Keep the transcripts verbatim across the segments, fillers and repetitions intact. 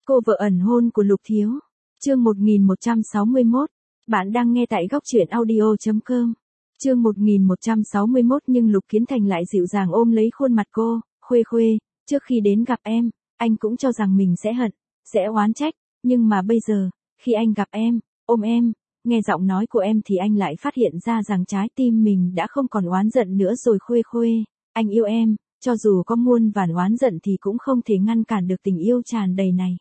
Cô vợ ẩn hôn của Lục Thiếu. Chương một nghìn một trăm sáu mươi mốt. Bạn đang nghe tại góc truyện audio chấm com. Chương một nghìn một trăm sáu mươi mốt nhưng Lục Kiến Thành lại dịu dàng ôm lấy khuôn mặt cô, "Khuê Khuê, trước khi đến gặp em, anh cũng cho rằng mình sẽ hận, sẽ oán trách, nhưng mà bây giờ, khi anh gặp em, ôm em, nghe giọng nói của em thì anh lại phát hiện ra rằng trái tim mình đã không còn oán giận nữa rồi Khuê Khuê, anh yêu em, cho dù có muôn vàn oán giận thì cũng không thể ngăn cản được tình yêu tràn đầy này.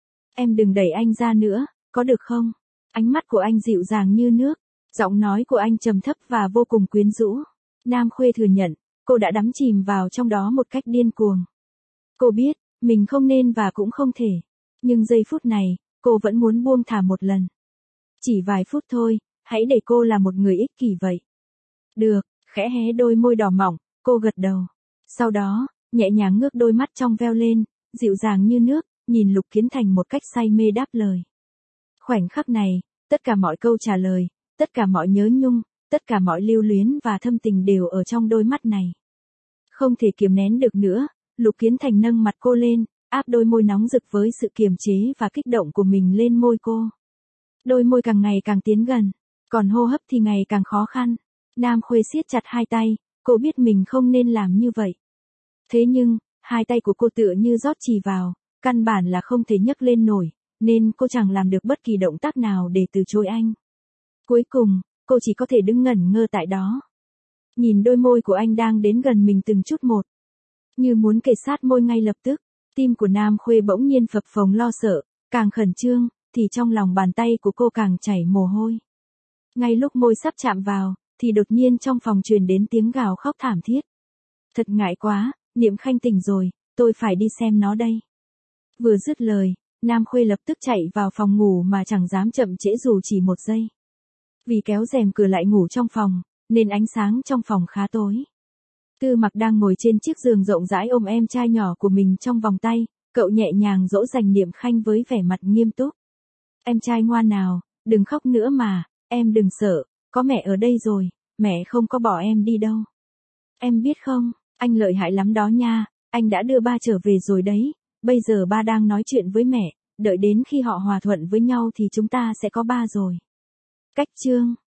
Em đừng đẩy anh ra nữa, có được không?" Ánh mắt của anh dịu dàng như nước, giọng nói của anh trầm thấp và vô cùng quyến rũ. Nam Khuê thừa nhận, cô đã đắm chìm vào trong đó một cách điên cuồng. Cô biết, mình không nên và cũng không thể. Nhưng giây phút này, cô vẫn muốn buông thả một lần. Chỉ vài phút thôi, hãy để cô là một người ích kỷ vậy. Được, khẽ hé đôi môi đỏ mỏng, cô gật đầu. Sau đó, nhẹ nhàng ngước đôi mắt trong veo lên, dịu dàng như nước, nhìn Lục Kiến Thành một cách say mê đáp lời. Khoảnh khắc này, tất cả mọi câu trả lời, tất cả mọi nhớ nhung, tất cả mọi lưu luyến và thâm tình đều ở trong đôi mắt này. Không thể kiềm nén được nữa, Lục Kiến Thành nâng mặt cô lên, áp đôi môi nóng rực với sự kiềm chế và kích động của mình lên môi cô. Đôi môi càng ngày càng tiến gần, còn hô hấp thì ngày càng khó khăn. Nam Khuê siết chặt hai tay, cô biết mình không nên làm như vậy. Thế nhưng, hai tay của cô tựa như rót chì vào, căn bản là không thể nhấc lên nổi, nên cô chẳng làm được bất kỳ động tác nào để từ chối anh. Cuối cùng, cô chỉ có thể đứng ngẩn ngơ tại đó. Nhìn đôi môi của anh đang đến gần mình từng chút một. Như muốn kề sát môi ngay lập tức, tim của Nam Khuê bỗng nhiên phập phồng lo sợ, càng khẩn trương, thì trong lòng bàn tay của cô càng chảy mồ hôi. Ngay lúc môi sắp chạm vào, thì đột nhiên trong phòng truyền đến tiếng gào khóc thảm thiết. Thật ngại quá, Niệm Khanh tỉnh rồi, tôi phải đi xem nó đây. Vừa dứt lời, Nam Khuê lập tức chạy vào phòng ngủ mà chẳng dám chậm trễ dù chỉ một giây. Vì kéo rèm cửa lại ngủ trong phòng, nên ánh sáng trong phòng khá tối. Tư Mặc đang ngồi trên chiếc giường rộng rãi ôm em trai nhỏ của mình trong vòng tay, cậu nhẹ nhàng dỗ dành Niệm Khanh với vẻ mặt nghiêm túc. "Em trai ngoan nào, đừng khóc nữa mà, em đừng sợ, có mẹ ở đây rồi, mẹ không có bỏ em đi đâu. Em biết không, anh lợi hại lắm đó nha, anh đã đưa ba trở về rồi đấy, bây giờ ba đang nói chuyện với mẹ, đợi đến khi họ hòa thuận với nhau thì chúng ta sẽ có ba rồi." Cách chương